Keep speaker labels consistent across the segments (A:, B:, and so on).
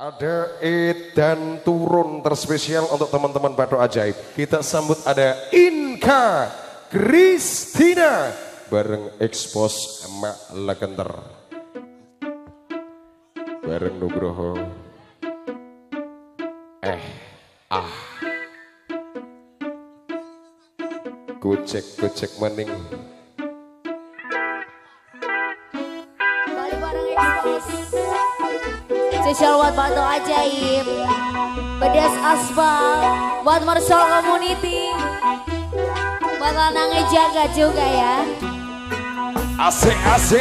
A: Ada edan turun terspesial untuk teman-teman Batok Ajaib. Kita sambut ada Inka Kristina bareng Expos Emak Legenter. Bareng Nugroho. Gojek maning.
B: Balik bareng Expos. Spesial buat Batok Ajaib, Pedas Aspal, buat Marshall Community, buat lanangnya jaga juga ya.
A: Asik.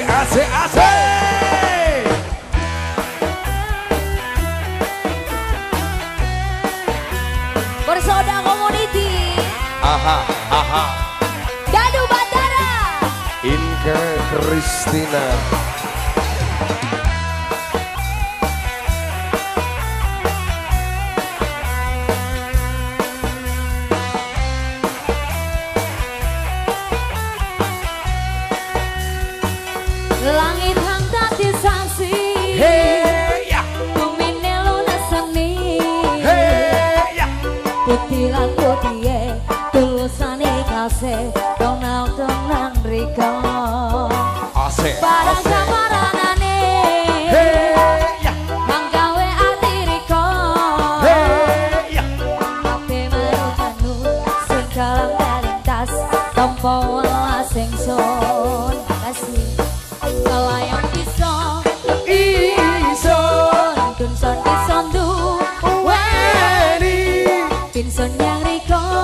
B: Bersoda Community.
A: Aha.
B: Dadu Batara.
A: Inka Kristina.
B: Langit hang tadi sanksi.
A: Hey ya.
B: Tumine luna seni.
A: Hey ya.
B: Putilan putie tulusane kasih donang riko.
A: Asik.
B: Barang samaranane.
A: Hey ya.
B: Manggawe ati riko.
A: Hey ya.
B: Ate marukanu sing kalang kalintas tompo sing son. Kasih kalayang iso Tunson du weni Pinson yang riko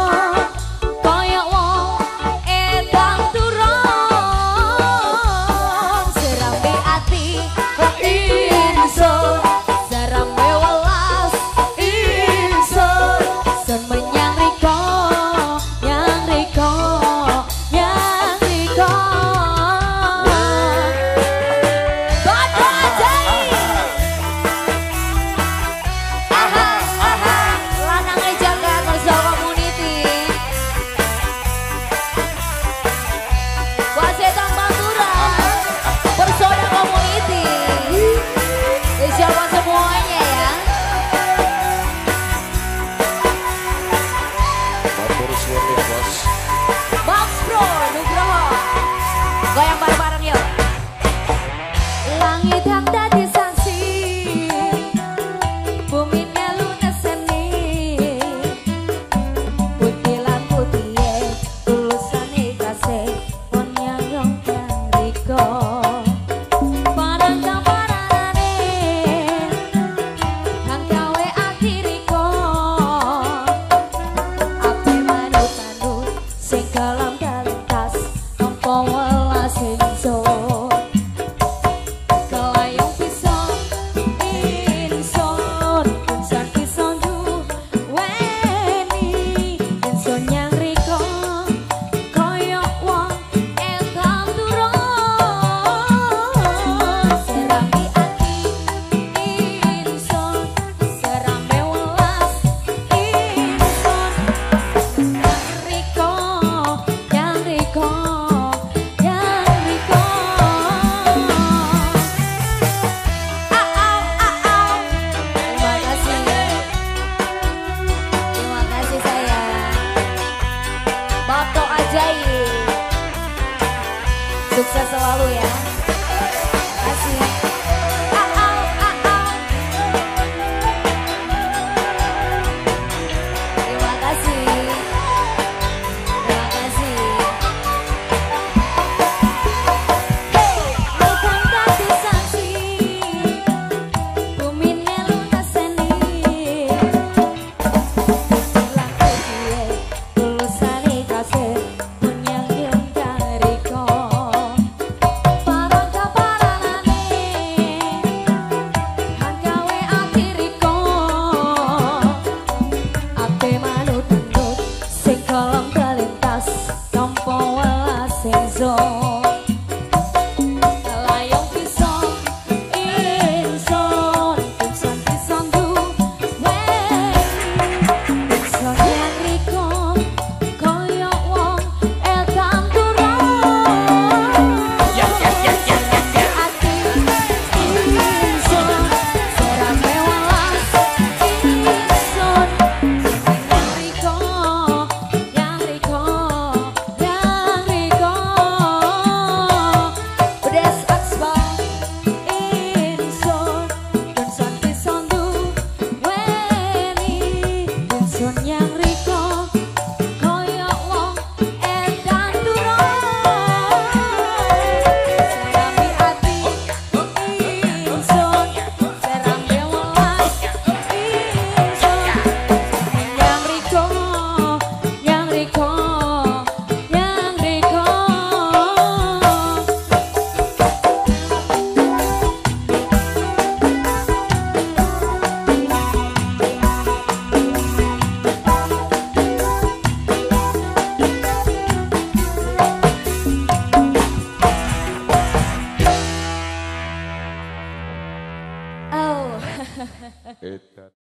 A: Edan.